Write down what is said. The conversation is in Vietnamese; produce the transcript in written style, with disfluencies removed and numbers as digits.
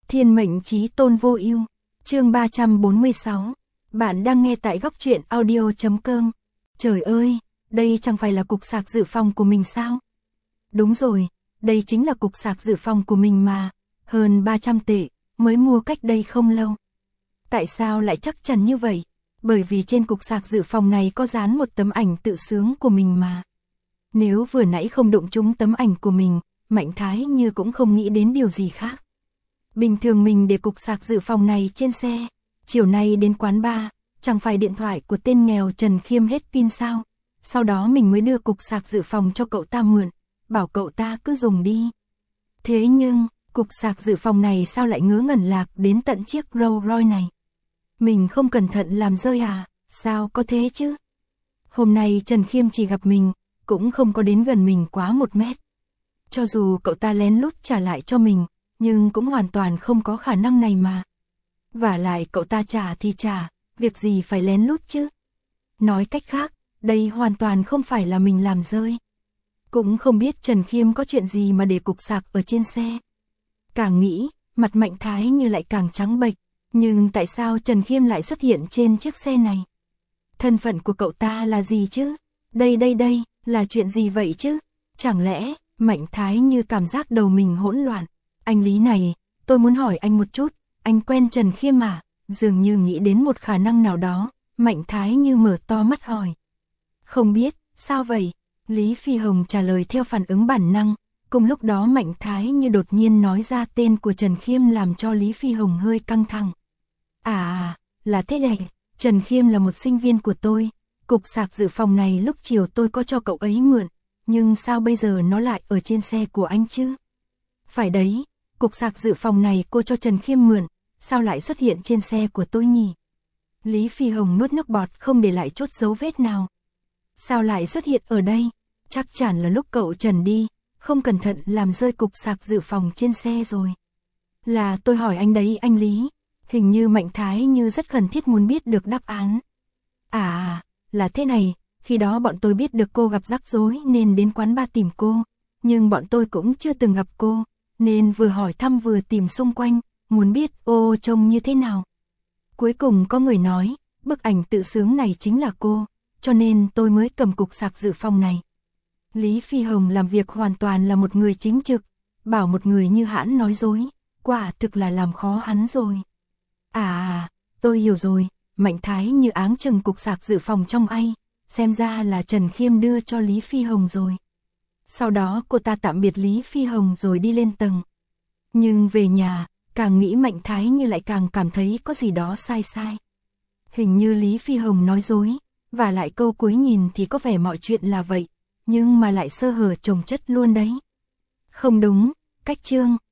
Thiên mệnh chí tôn vô ưu. Chương 346. Bạn đang nghe tại góc truyện audio.com. Trời ơi, đây chẳng phải là cục sạc dự phòng của mình sao? Đúng rồi, đây chính là cục sạc dự phòng của mình mà, hơn 300 tệ, mới mua cách đây không lâu. Tại sao lại chắc chắn như vậy? Bởi vì trên cục sạc dự phòng này có dán một tấm ảnh tự sướng của mình mà. Nếu vừa nãy không đụng trúng tấm ảnh của mình, Mạnh Thái Như cũng không nghĩ đến điều gì khác. Bình thường mình để cục sạc dự phòng này trên xe, chiều nay đến quán bar, chẳng phải điện thoại của tên nghèo Trần Khiêm hết pin sao? Sau đó mình mới đưa cục sạc dự phòng cho cậu ta mượn, bảo cậu ta cứ dùng đi. Thế nhưng, cục sạc dự phòng này sao lại ngớ ngẩn lạc đến tận chiếc Rolls Royce này? Mình không cẩn thận làm rơi à? Sao có thế chứ? Hôm nay Trần Khiêm chỉ gặp mình, cũng không có đến gần mình quá 1 mét. Cho dù cậu ta lén lút trả lại cho mình, nhưng cũng hoàn toàn không có khả năng này mà. Vả lại cậu ta trả thì trả, việc gì phải lén lút chứ? Nói cách khác, đây hoàn toàn không phải là mình làm rơi. Cũng không biết Trần Khiêm có chuyện gì mà để cục sạc ở trên xe. Càng nghĩ, mặt Mạnh Thái Như lại càng trắng bệch, nhưng tại sao Trần Khiêm lại xuất hiện trên chiếc xe này? Thân phận của cậu ta là gì chứ? Đây, là chuyện gì vậy chứ? Chẳng lẽ, Mạnh Thái Như cảm giác đầu mình hỗn loạn. Anh Lý này, tôi muốn hỏi anh một chút, anh quen Trần Khiêm à? Dường như nghĩ đến một khả năng nào đó, Mạnh Thái Như mở to mắt hỏi. Không biết, sao vậy? Lý Phi Hồng trả lời theo phản ứng bản năng, cùng lúc đó Mạnh Thái Như đột nhiên nói ra tên của Trần Khiêm làm cho Lý Phi Hồng hơi căng thẳng. Là thế này, Trần Khiêm là một sinh viên của tôi, cục sạc dự phòng này lúc chiều tôi có cho cậu ấy mượn, nhưng sao bây giờ nó lại ở trên xe của anh chứ? Phải đấy, cục sạc dự phòng này cô cho Trần Khiêm mượn, sao lại xuất hiện trên xe của tôi nhỉ? Lý Phi Hồng nuốt nước bọt không để lại chút dấu vết nào. Sao lại xuất hiện ở đây? Chắc chắn là lúc cậu Trần đi, không cẩn thận làm rơi cục sạc dự phòng trên xe rồi. Là tôi hỏi anh đấy anh Lý. Hình như Mạnh Thái Như rất khẩn thiết muốn biết được đáp án. Là thế này, khi đó bọn tôi biết được cô gặp rắc rối nên đến quán bar tìm cô, nhưng bọn tôi cũng chưa từng gặp cô, nên vừa hỏi thăm vừa tìm xung quanh, muốn biết ô trông như thế nào. Cuối cùng có người nói, bức ảnh tự sướng này chính là cô, cho nên tôi mới cầm cục sạc dự phòng này. Lý Phi Hồng làm việc hoàn toàn là một người chính trực, bảo một người như hãn nói dối, quả thực là làm khó hắn rồi. Tôi hiểu rồi, Mạnh Thái Như áng chừng cục sạc dự phòng trong ai, xem ra là Trần Khiêm đưa cho Lý Phi Hồng rồi. Sau đó cô ta tạm biệt Lý Phi Hồng rồi đi lên tầng. Nhưng về nhà, càng nghĩ Mạnh Thái Như lại càng cảm thấy có gì đó sai. Hình như Lý Phi Hồng nói dối, và lại câu cuối nhìn thì có vẻ mọi chuyện là vậy, nhưng mà lại sơ hở chồng chất luôn đấy. Không đúng, cách chương,